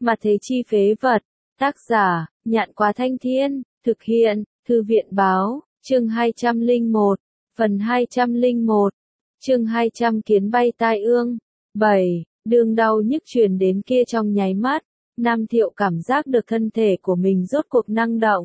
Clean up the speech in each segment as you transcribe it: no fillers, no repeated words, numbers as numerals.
Mà thế chi phế vật. Tác giả, Nhạn Quá Thanh Thiên, thực hiện, Thư viện báo, chương 201, phần 201, chương 200 kiến bay tai ương. 7. Đường đau nhức truyền đến kia trong nháy mắt, Nam Thiệu cảm giác được thân thể của mình rốt cuộc năng động.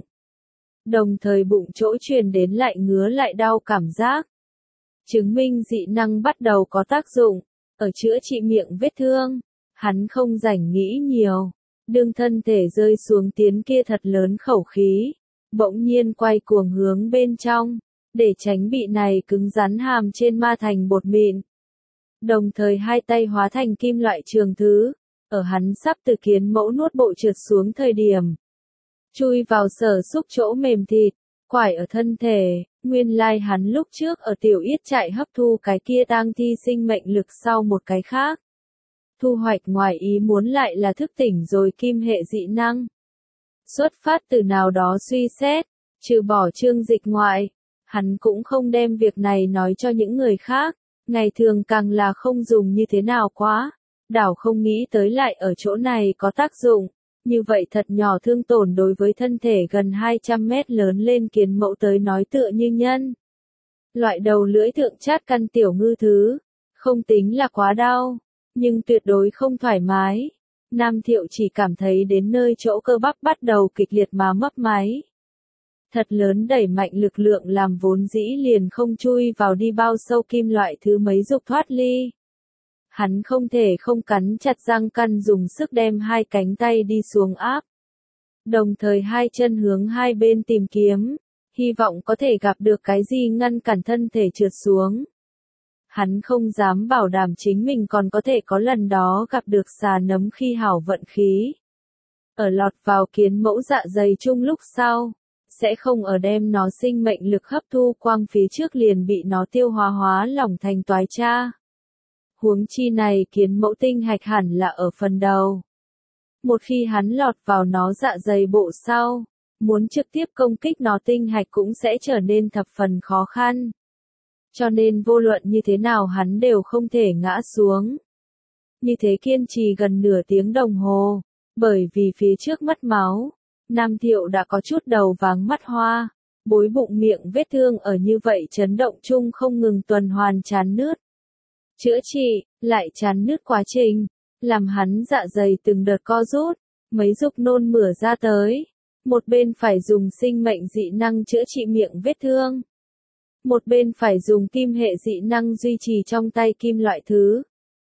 Đồng thời bụng chỗ truyền đến lại ngứa lại đau cảm giác. Chứng minh dị năng bắt đầu có tác dụng, ở chữa trị miệng vết thương. Hắn không rảnh nghĩ nhiều. Đương thân thể rơi xuống tiến kia thật lớn khẩu khí, bỗng nhiên quay cuồng hướng bên trong, để tránh bị này cứng rắn hàm trên ma thành bột mịn. Đồng thời hai tay hóa thành kim loại trường thứ, ở hắn sắp từ kiến mẫu nuốt bộ trượt xuống thời điểm. Chui vào sở xúc chỗ mềm thịt, quải ở thân thể, nguyên lai hắn lúc trước ở tiểu yết trại hấp thu cái kia tang thi sinh mệnh lực sau một cái khác. Thu hoạch ngoài ý muốn lại là thức tỉnh rồi kim hệ dị năng. Xuất phát từ nào đó suy xét, trừ bỏ Trương Dịch ngoại, hắn cũng không đem việc này nói cho những người khác, ngày thường càng là không dùng như thế nào quá, đảo không nghĩ tới lại ở chỗ này có tác dụng, như vậy thật nhỏ thương tổn đối với thân thể gần 200 mét lớn lên kiến mẫu tới nói tựa như nhân. Loại đầu lưỡi thượng chát căn tiểu ngư thứ, không tính là quá đau, nhưng tuyệt đối không thoải mái. Nam Thiệu chỉ cảm thấy đến nơi chỗ cơ bắp bắt đầu kịch liệt mà mấp máy. Thật lớn đẩy mạnh lực lượng làm vốn dĩ liền không chui vào đi bao sâu kim loại thứ mấy dục thoát ly. Hắn không thể không cắn chặt răng căn dùng sức đem hai cánh tay đi xuống áp. Đồng thời hai chân hướng hai bên tìm kiếm, hy vọng có thể gặp được cái gì ngăn cản thân thể trượt xuống. Hắn không dám bảo đảm chính mình còn có thể có lần đó gặp được xà nấm khi hảo vận khí. Ở lọt vào kiến mẫu dạ dày chung lúc sau, sẽ không ở đem nó sinh mệnh lực hấp thu quang phía trước liền bị nó tiêu hóa lỏng thành toái cha. Huống chi này kiến mẫu tinh hạch hẳn là ở phần đầu. Một khi hắn lọt vào nó dạ dày bộ sau, muốn trực tiếp công kích nó tinh hạch cũng sẽ trở nên thập phần khó khăn. Cho nên vô luận như thế nào hắn đều không thể ngã xuống. Như thế kiên trì gần nửa tiếng đồng hồ, bởi vì phía trước mất máu, Nam Thiệu đã có chút đầu váng mắt hoa, bối bụng miệng vết thương ở như vậy chấn động chung không ngừng tuần hoàn chán nướt. Chữa trị, lại chán nướt quá trình, làm hắn dạ dày từng đợt co rút, mấy dục nôn mửa ra tới. Một bên phải dùng sinh mệnh dị năng chữa trị miệng vết thương. Một bên phải dùng kim hệ dị năng duy trì trong tay kim loại thứ.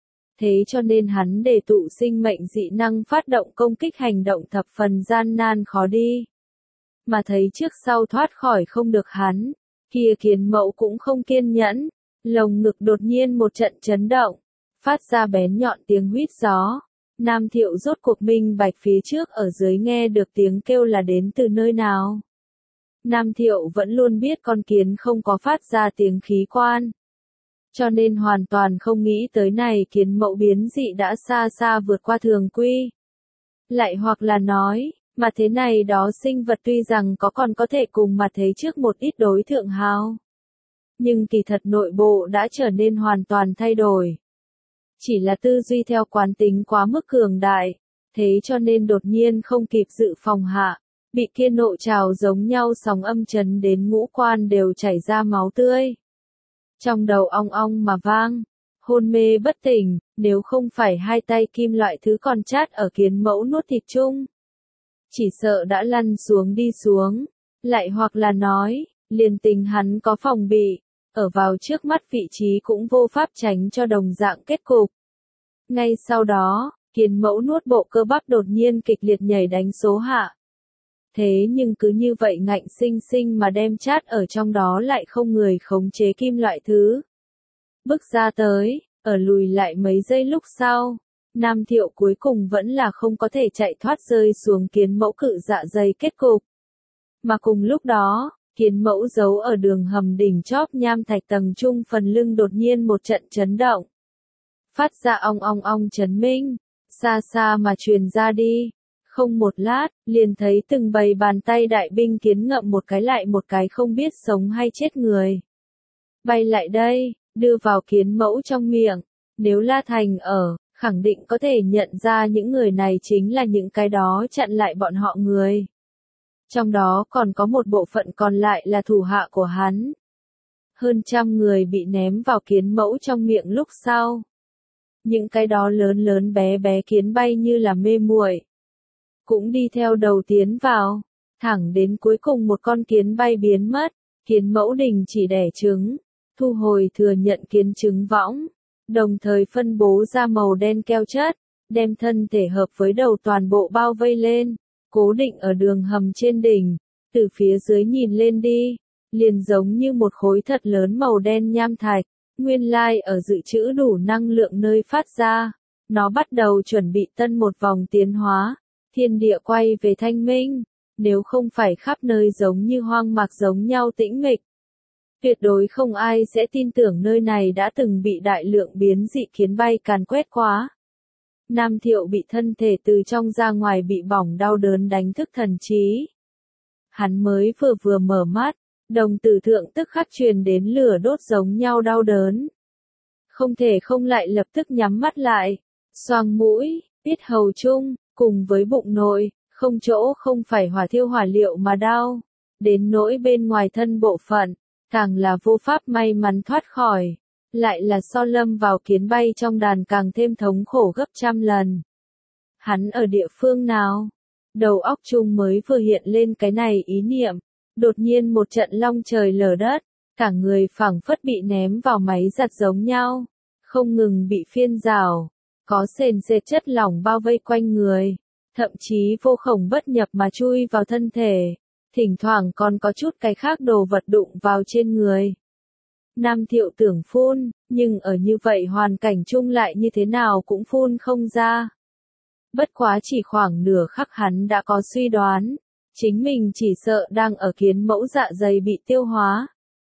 Thế cho nên hắn để tụ sinh mệnh dị năng phát động công kích hành động thập phần gian nan khó đi. Mà thấy trước sau thoát khỏi không được hắn, kia kiến mẫu cũng không kiên nhẫn, lồng ngực đột nhiên một trận chấn động, phát ra bén nhọn tiếng huýt gió. Nam Thiệu rốt cuộc minh bạch phía trước ở dưới nghe được tiếng kêu là đến từ nơi nào. Nam Thiệu vẫn luôn biết con kiến không có phát ra tiếng khí quan. Cho nên hoàn toàn không nghĩ tới này kiến mẫu biến dị đã xa xa vượt qua thường quy. Lại hoặc là nói, mà thế này đó sinh vật tuy rằng còn có thể cùng mà thấy trước một ít đối thượng hào. Nhưng kỳ thật nội bộ đã trở nên hoàn toàn thay đổi. Chỉ là tư duy theo quán tính quá mức cường đại, thế cho nên đột nhiên không kịp dự phòng hạ. Bị kia nộ trào giống nhau sóng âm chấn đến ngũ quan đều chảy ra máu tươi. Trong đầu ong ong mà vang, hôn mê bất tỉnh, nếu không phải hai tay kim loại thứ còn chát ở kiến mẫu nuốt thịt chung. Chỉ sợ đã lăn xuống đi xuống, lại hoặc là nói, liền tình hắn có phòng bị, ở vào trước mắt vị trí cũng vô pháp tránh cho đồng dạng kết cục. Ngay sau đó, kiến mẫu nuốt bộ cơ bắp đột nhiên kịch liệt nhảy đánh số hạ. Thế nhưng cứ như vậy ngạnh sinh sinh mà đem chát ở trong đó lại không người khống chế kim loại thứ. Bước ra tới, ở lùi lại mấy giây lúc sau, Nam Thiệu cuối cùng vẫn là không có thể chạy thoát rơi xuống kiến mẫu cự dạ dày kết cục. Mà cùng lúc đó, kiến mẫu giấu ở đường hầm đỉnh chóp nham thạch tầng trung phần lưng đột nhiên một trận chấn động. Phát ra ong ong ong chấn minh, xa xa mà truyền ra đi. Không một lát, liền thấy từng bầy bàn tay đại binh kiến ngậm một cái lại một cái không biết sống hay chết người. Bay lại đây, đưa vào kiến mẫu trong miệng, nếu La Thành ở, khẳng định có thể nhận ra những người này chính là những cái đó chặn lại bọn họ người. Trong đó còn có một bộ phận còn lại là thủ hạ của hắn. Hơn 100 người bị ném vào kiến mẫu trong miệng lúc sau. Những cái đó lớn lớn bé bé kiến bay như là mê muội, cũng đi theo đầu tiến vào, thẳng đến cuối cùng một con kiến bay biến mất, kiến mẫu đình chỉ đẻ trứng, thu hồi thừa nhận kiến trứng võng, đồng thời phân bố ra màu đen keo chất, đem thân thể hợp với đầu toàn bộ bao vây lên, cố định ở đường hầm trên đỉnh, từ phía dưới nhìn lên đi, liền giống như một khối thật lớn màu đen nham thạch, nguyên lai ở dự trữ đủ năng lượng nơi phát ra, nó bắt đầu chuẩn bị tân một vòng tiến hóa, thiên địa quay về thanh minh, nếu không phải khắp nơi giống như hoang mạc giống nhau tĩnh mịch. Tuyệt đối không ai sẽ tin tưởng nơi này đã từng bị đại lượng biến dị kiến bay càn quét quá. Nam Thiệu bị thân thể từ trong ra ngoài bị bỏng đau đớn đánh thức thần trí. Hắn mới vừa mở mắt, đồng tử thượng tức khắc truyền đến lửa đốt giống nhau đau đớn. Không thể không lại lập tức nhắm mắt lại, xoang mũi, yết hầu chung, cùng với bụng nội, không chỗ không phải hỏa thiêu hỏa liệu mà đau. Đến nỗi bên ngoài thân bộ phận, càng là vô pháp may mắn thoát khỏi, lại là so lâm vào kiến bay trong đàn càng thêm thống khổ gấp trăm lần. Hắn ở địa phương nào? Đầu óc chung mới vừa hiện lên cái này ý niệm, đột nhiên một trận long trời lở đất, cả người phảng phất bị ném vào máy giặt giống nhau, không ngừng bị phiên rào, có sền sệt chất lỏng bao vây quanh người, thậm chí vô khổng bất nhập mà chui vào thân thể, thỉnh thoảng còn có chút cái khác đồ vật đụng vào trên người. Nam Thiệu tưởng phun, nhưng ở như vậy hoàn cảnh chung lại như thế nào cũng phun không ra. Bất quá chỉ khoảng nửa khắc hắn đã có suy đoán, chính mình chỉ sợ đang ở kiến mẫu dạ dày bị tiêu hóa.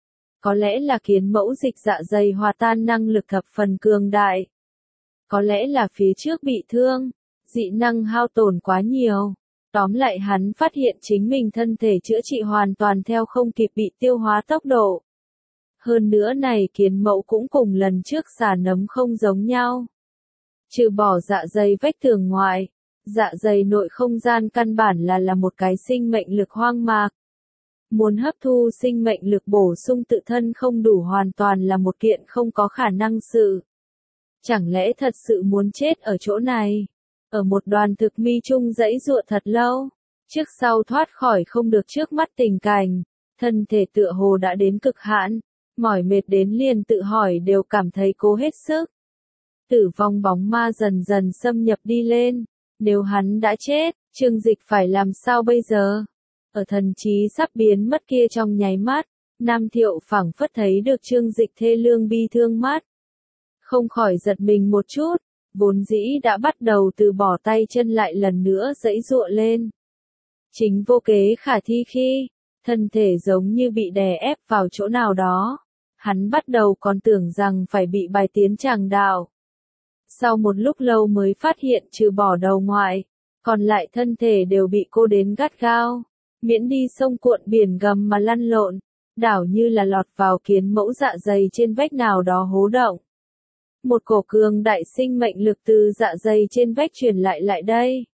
Có lẽ là kiến mẫu dịch dạ dày hòa tan năng lực thập phần cường đại. Có lẽ là phía trước bị thương, dị năng hao tổn quá nhiều. Tóm lại hắn phát hiện chính mình thân thể chữa trị hoàn toàn theo không kịp bị tiêu hóa tốc độ. Hơn nữa này kiến mẫu cũng cùng lần trước xà nấm không giống nhau. Trừ bỏ dạ dày vách tường ngoài, dạ dày nội không gian căn bản là một cái sinh mệnh lực hoang mạc. Muốn hấp thu sinh mệnh lực bổ sung tự thân không đủ hoàn toàn là một kiện không có khả năng sự. Chẳng lẽ thật sự muốn chết ở chỗ này? Ở một đoàn thực mi chung dãy dụa thật lâu, trước sau thoát khỏi không được trước mắt tình cảnh, thân thể tựa hồ đã đến cực hạn, mỏi mệt đến liền tự hỏi đều cảm thấy cố hết sức. Tử vong bóng ma dần dần xâm nhập đi lên, nếu hắn đã chết, Trương Dịch phải làm sao bây giờ? Ở thần trí sắp biến mất kia trong nháy mắt, Nam Thiệu phảng phất thấy được Trương Dịch thê lương bi thương mắt. Không khỏi giật mình một chút, vốn dĩ đã bắt đầu từ bỏ tay chân lại lần nữa giãy giụa lên. Chính vô kế khả thi khi, thân thể giống như bị đè ép vào chỗ nào đó, hắn bắt đầu còn tưởng rằng phải bị bài tiến tràng đạo. Sau một lúc lâu mới phát hiện trừ bỏ đầu ngoại, còn lại thân thể đều bị cô đến gắt gao, miễn đi sông cuộn biển gầm mà lăn lộn, đảo như là lọt vào kiến mẫu dạ dày trên vách nào đó hố động. Một cổ cường đại sinh mệnh lực từ dạ dày trên vách truyền lại đây.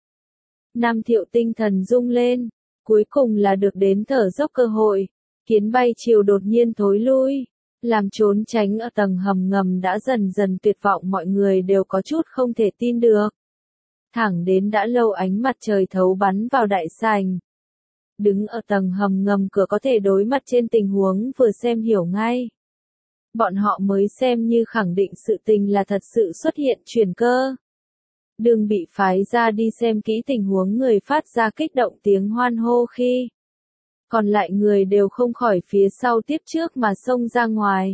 Nam Thiệu tinh thần rung lên, cuối cùng là được đến thở dốc cơ hội, kiến bay chiều đột nhiên thối lui, làm trốn tránh ở tầng hầm ngầm đã dần dần tuyệt vọng mọi người đều có chút không thể tin được. Thẳng đến đã lâu ánh mặt trời thấu bắn vào đại sảnh. Đứng ở tầng hầm ngầm cửa có thể đối mặt trên tình huống vừa xem hiểu ngay. Bọn họ mới xem như khẳng định sự tình là thật sự xuất hiện chuyển cơ. Đừng bị phái ra đi xem kỹ tình huống người phát ra kích động tiếng hoan hô khi. Còn lại người đều không khỏi phía sau tiếp trước mà xông ra ngoài.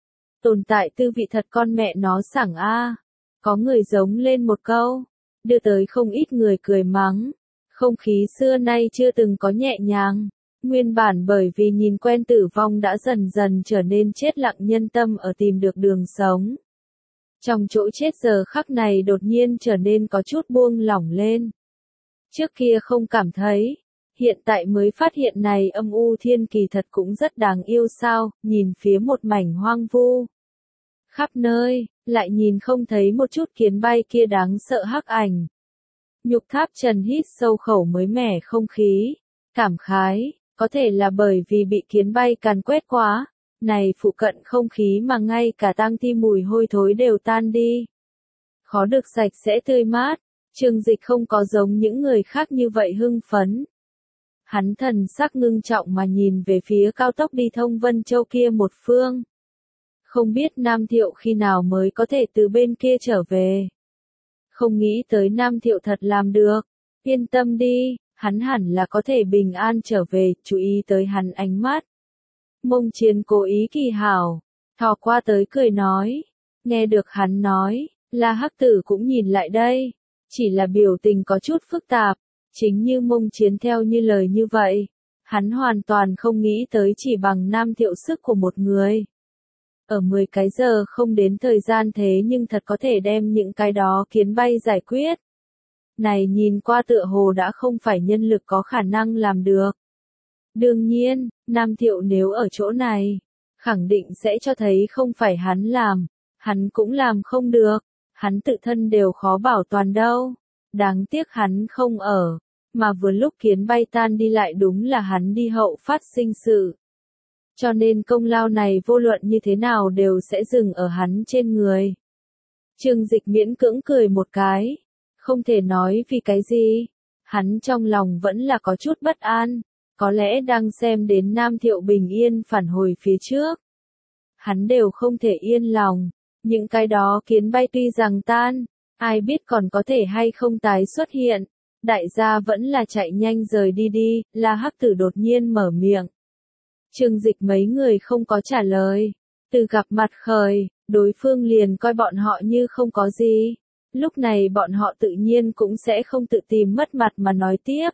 Tồn tại tư vị thật con mẹ nó sảng a. Có người giống lên một câu, đưa tới không ít người cười mắng. Không khí xưa nay chưa từng có nhẹ nhàng. Nguyên bản bởi vì nhìn quen tử vong đã dần dần trở nên chết lặng nhân tâm ở tìm được đường sống. Trong chỗ chết giờ khắc này đột nhiên trở nên có chút buông lỏng lên. Trước kia không cảm thấy, hiện tại mới phát hiện này âm u thiên kỳ thật cũng rất đáng yêu sao, nhìn phía một mảnh hoang vu. Khắp nơi, lại nhìn không thấy một chút kiến bay kia đáng sợ hắc ảnh. Nhục Tháp Trần hít sâu khẩu mới mẻ không khí, cảm khái, có thể là bởi vì bị kiến bay càn quét quá, này phụ cận không khí mà ngay cả tang thi mùi hôi thối đều tan đi. Khó được sạch sẽ tươi mát, Trương Dịch không có giống những người khác như vậy hưng phấn. Hắn thần sắc ngưng trọng mà nhìn về phía cao tốc đi thông Vân Châu kia một phương. Không biết Nam Thiệu khi nào mới có thể từ bên kia trở về. Không nghĩ tới Nam Thiệu thật làm được. Yên tâm đi, hắn hẳn là có thể bình an trở về, chú ý tới hắn ánh mắt. Mông Chiến cố ý kỳ hảo, thò qua tới cười nói. Nghe được hắn nói, La Hắc Tử cũng nhìn lại đây. Chỉ là biểu tình có chút phức tạp. Chính như Mông Chiến theo như lời như vậy. Hắn hoàn toàn không nghĩ tới chỉ bằng Nam Thiệu sức của một người. Ở 10 cái giờ không đến thời gian thế nhưng thật có thể đem những cái đó kiến bay giải quyết. Này nhìn qua tựa hồ đã không phải nhân lực có khả năng làm được. Đương nhiên, Nam Thiệu nếu ở chỗ này, khẳng định sẽ cho thấy không phải hắn làm, hắn cũng làm không được, hắn tự thân đều khó bảo toàn đâu. Đáng tiếc hắn không ở, mà vừa lúc kiến bay tan đi lại đúng là hắn đi hậu phát sinh sự. Cho nên công lao này vô luận như thế nào đều sẽ dừng ở hắn trên người. Trương Dịch miễn cưỡng cười một cái. Không thể nói vì cái gì. Hắn trong lòng vẫn là có chút bất an. Có lẽ đang xem đến Nam Thiệu bình yên phản hồi phía trước. Hắn đều không thể yên lòng. Những cái đó kiến bay tuy rằng tan, ai biết còn có thể hay không tái xuất hiện. Đại gia vẫn là chạy nhanh rời đi đi, La Hắc Tử đột nhiên mở miệng. Trương Dịch mấy người không có trả lời. Từ gặp mặt khởi, đối phương liền coi bọn họ như không có gì. Lúc này bọn họ tự nhiên cũng sẽ không tự tìm mất mặt mà nói tiếp.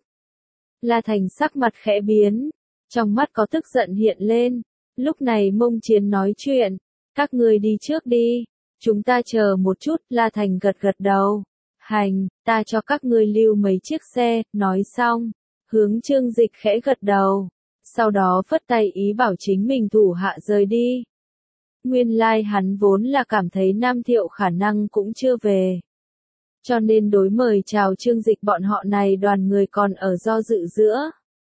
La Thành sắc mặt khẽ biến, trong mắt có tức giận hiện lên. Lúc này Mông Chiến nói chuyện, các ngươi đi trước đi, chúng ta chờ một chút. La Thành gật gật đầu. Hành, ta cho các ngươi lưu mấy chiếc xe, nói xong, hướng Trương Dịch khẽ gật đầu. Sau đó phất tay ý bảo chính mình thủ hạ rời đi. Nguyên lai hắn vốn là cảm thấy Nam Thiệu khả năng cũng chưa về. Cho nên đối mời chào Trương Dịch bọn họ này đoàn người còn ở do dự giữa.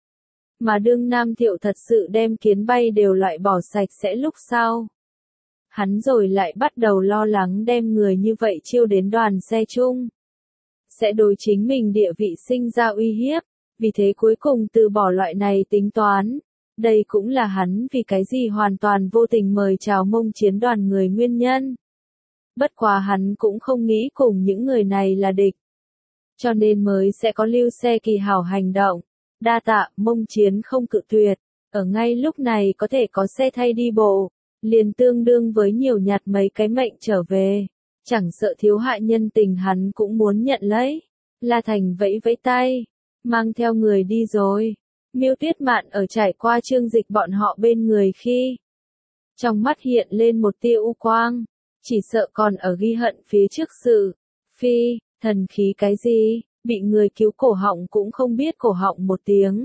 Mà đương Nam Thiệu thật sự đem kiến bay đều loại bỏ sạch sẽ lúc sau. Hắn rồi lại bắt đầu lo lắng đem người như vậy chiêu đến đoàn xe chung. Sẽ đối chính mình địa vị sinh ra uy hiếp. Vì thế cuối cùng từ bỏ loại này tính toán. Đây cũng là hắn vì cái gì hoàn toàn vô tình mời chào Mông Chiến đoàn người nguyên nhân. Bất quá hắn cũng không nghĩ cùng những người này là địch. Cho nên mới sẽ có lưu xe kỳ hảo hành động. Đa tạ, Mông Chiến không cự tuyệt. Ở ngay lúc này có thể có xe thay đi bộ. Liền tương đương với nhiều nhặt mấy cái mệnh trở về. Chẳng sợ thiếu hại nhân tình hắn cũng muốn nhận lấy. La Thành vẫy vẫy tay. Mang theo người đi rồi. Miêu Tuyết Mạn ở trải qua Trương Dịch bọn họ bên người khi. Trong mắt hiện lên một tia u quang. Chỉ sợ còn ở ghi hận phía trước sự. Phi, thần khí cái gì, bị người cứu cổ họng cũng không biết cổ họng một tiếng.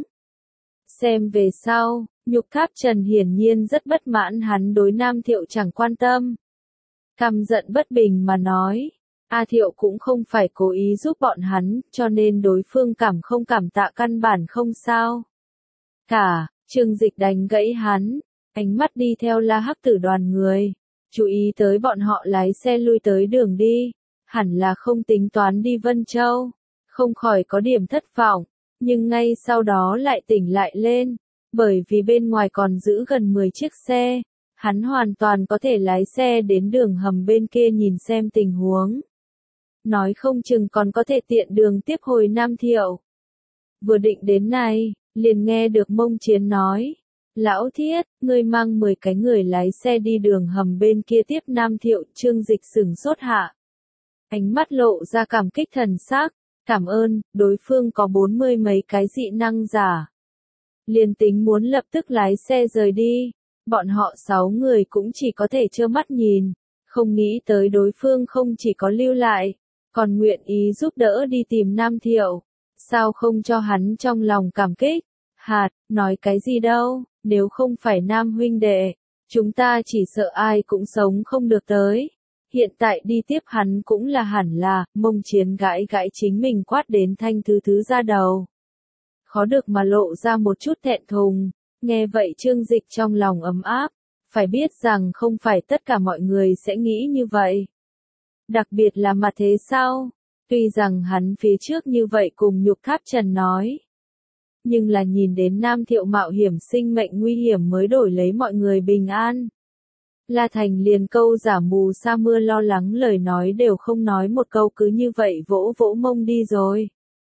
Xem về sau, Nhục Tháp Trần hiển nhiên rất bất mãn hắn đối Nam Thiệu chẳng quan tâm. Căm giận bất bình mà nói. A Thiệu cũng không phải cố ý giúp bọn hắn, cho nên đối phương không cảm tạ căn bản không sao. Trương Dịch đánh gãy hắn, ánh mắt đi theo La Hắc Tử đoàn người, chú ý tới bọn họ lái xe lui tới đường đi, hẳn là không tính toán đi Vân Châu, không khỏi có điểm thất vọng, nhưng ngay sau đó lại tỉnh lại lên, bởi vì bên ngoài còn giữ gần 10 chiếc xe, hắn hoàn toàn có thể lái xe đến đường hầm bên kia nhìn xem tình huống. Nói không chừng còn có thể tiện đường tiếp hồi Nam Thiệu. Vừa định đến này, liền nghe được Mông Chiến nói. Lão Thiết, ngươi mang 10 cái người lái xe đi đường hầm bên kia tiếp Nam Thiệu. Trương Dịch sửng sốt hạ. Ánh mắt lộ ra cảm kích thần sắc. Cảm ơn, đối phương có 40 mấy cái dị năng giả. Liền tính muốn lập tức lái xe rời đi. Bọn họ 6 người cũng chỉ có thể trơ mắt nhìn. Không nghĩ tới đối phương không chỉ có lưu lại. Còn nguyện ý giúp đỡ đi tìm Nam Thiệu. Sao không cho hắn trong lòng cảm kích? Nói cái gì đâu, nếu không phải Nam huynh đệ, Chúng ta chỉ sợ ai cũng sống không được tới. Hiện tại đi tiếp hắn cũng là hẳn là, Mông Chiến gãi gãi chính mình quát đến thanh thứ ra đầu. Khó được mà lộ ra một chút thẹn thùng, nghe vậy Trương Dịch trong lòng ấm áp, phải biết rằng không phải tất cả mọi người sẽ nghĩ như vậy. Đặc biệt là mặt thế sau, tuy rằng hắn phía trước như vậy cùng Nhục Tháp Trần nói. Nhưng là nhìn đến Nam Thiệu mạo hiểm sinh mệnh nguy hiểm mới đổi lấy mọi người bình an. La Thành liền câu giả mù sa mưa lo lắng lời nói đều không nói một câu cứ như vậy vỗ vỗ mông đi rồi.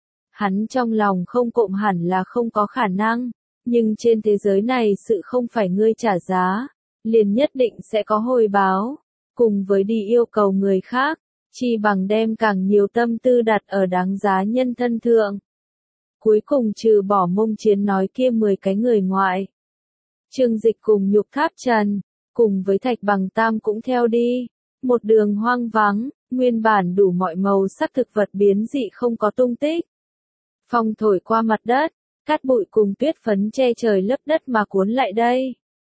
Hắn trong lòng không cộm hẳn là không có khả năng, nhưng trên thế giới này sự không phải ngươi trả giá, liền nhất định sẽ có hồi báo, cùng với đi yêu cầu người khác, chi bằng đem càng nhiều tâm tư đặt ở đáng giá nhân thân thượng. Cuối cùng trừ bỏ Mông Chiến nói kia 10 cái người ngoại. Trương Dịch cùng Nhục Tháp Trần, cùng với Thạch Bằng Tam cũng theo đi. Một đường hoang vắng, nguyên bản đủ mọi màu sắc thực vật biến dị không có tung tích. Phong thổi qua mặt đất, cát bụi cùng tuyết phấn che trời lấp đất mà cuốn lại đây.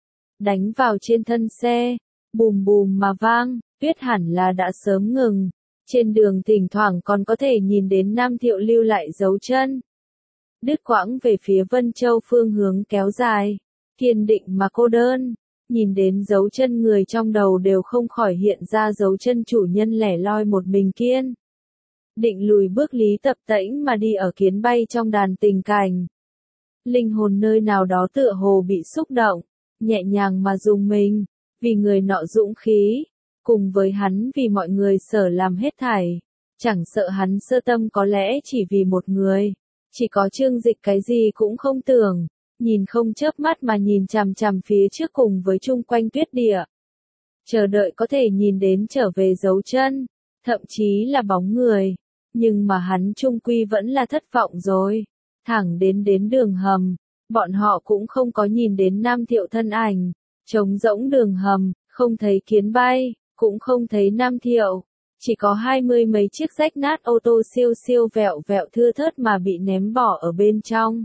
Đánh vào trên thân xe, bùm bùm mà vang, tuyết hẳn là đã sớm ngừng. Trên đường thỉnh thoảng còn có thể nhìn đến Nam Thiệu lưu lại dấu chân. Đứt quãng về phía Vân Châu phương hướng kéo dài, kiên định mà cô đơn, nhìn đến dấu chân người trong đầu đều không khỏi hiện ra dấu chân chủ nhân lẻ loi một mình kiên. Định lùi bước Lý Tập Tễnh mà đi ở kiến bay trong đàn tình cảnh. Linh hồn nơi nào đó tựa hồ bị xúc động, nhẹ nhàng mà dùng mình, vì người nọ dũng khí, cùng với hắn vì mọi người sở làm hết thảy, chẳng sợ hắn sơ tâm có lẽ chỉ vì một người. Chỉ có Trương Dịch cái gì cũng không tưởng, nhìn không chớp mắt mà nhìn chằm chằm phía trước cùng với chung quanh tuyết địa. Chờ đợi có thể nhìn đến trở về dấu chân, thậm chí là bóng người, nhưng mà hắn chung quy vẫn là thất vọng rồi. Thẳng đến đường hầm, bọn họ cũng không có nhìn đến Nam Thiệu thân ảnh, trống rỗng đường hầm, không thấy kiến bay, cũng không thấy Nam Thiệu. Chỉ có 20 mấy chiếc rách nát ô tô siêu vẹo vẹo thưa thớt mà bị ném bỏ ở bên trong.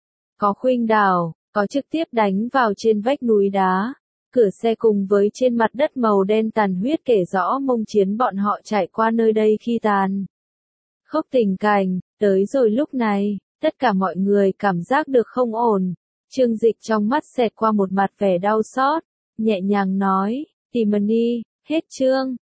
Có khuynh đảo, có trực tiếp đánh vào trên vách núi đá. Cửa xe cùng với trên mặt đất màu đen tàn huyết kể rõ Mông Chiến bọn họ trải qua nơi đây khi tàn. Khốc tình cảnh, tới rồi lúc này, tất cả mọi người cảm giác được không ổn. Trương Dịch trong mắt xẹt qua một mặt vẻ đau xót, nhẹ nhàng nói, Timony, hết chương.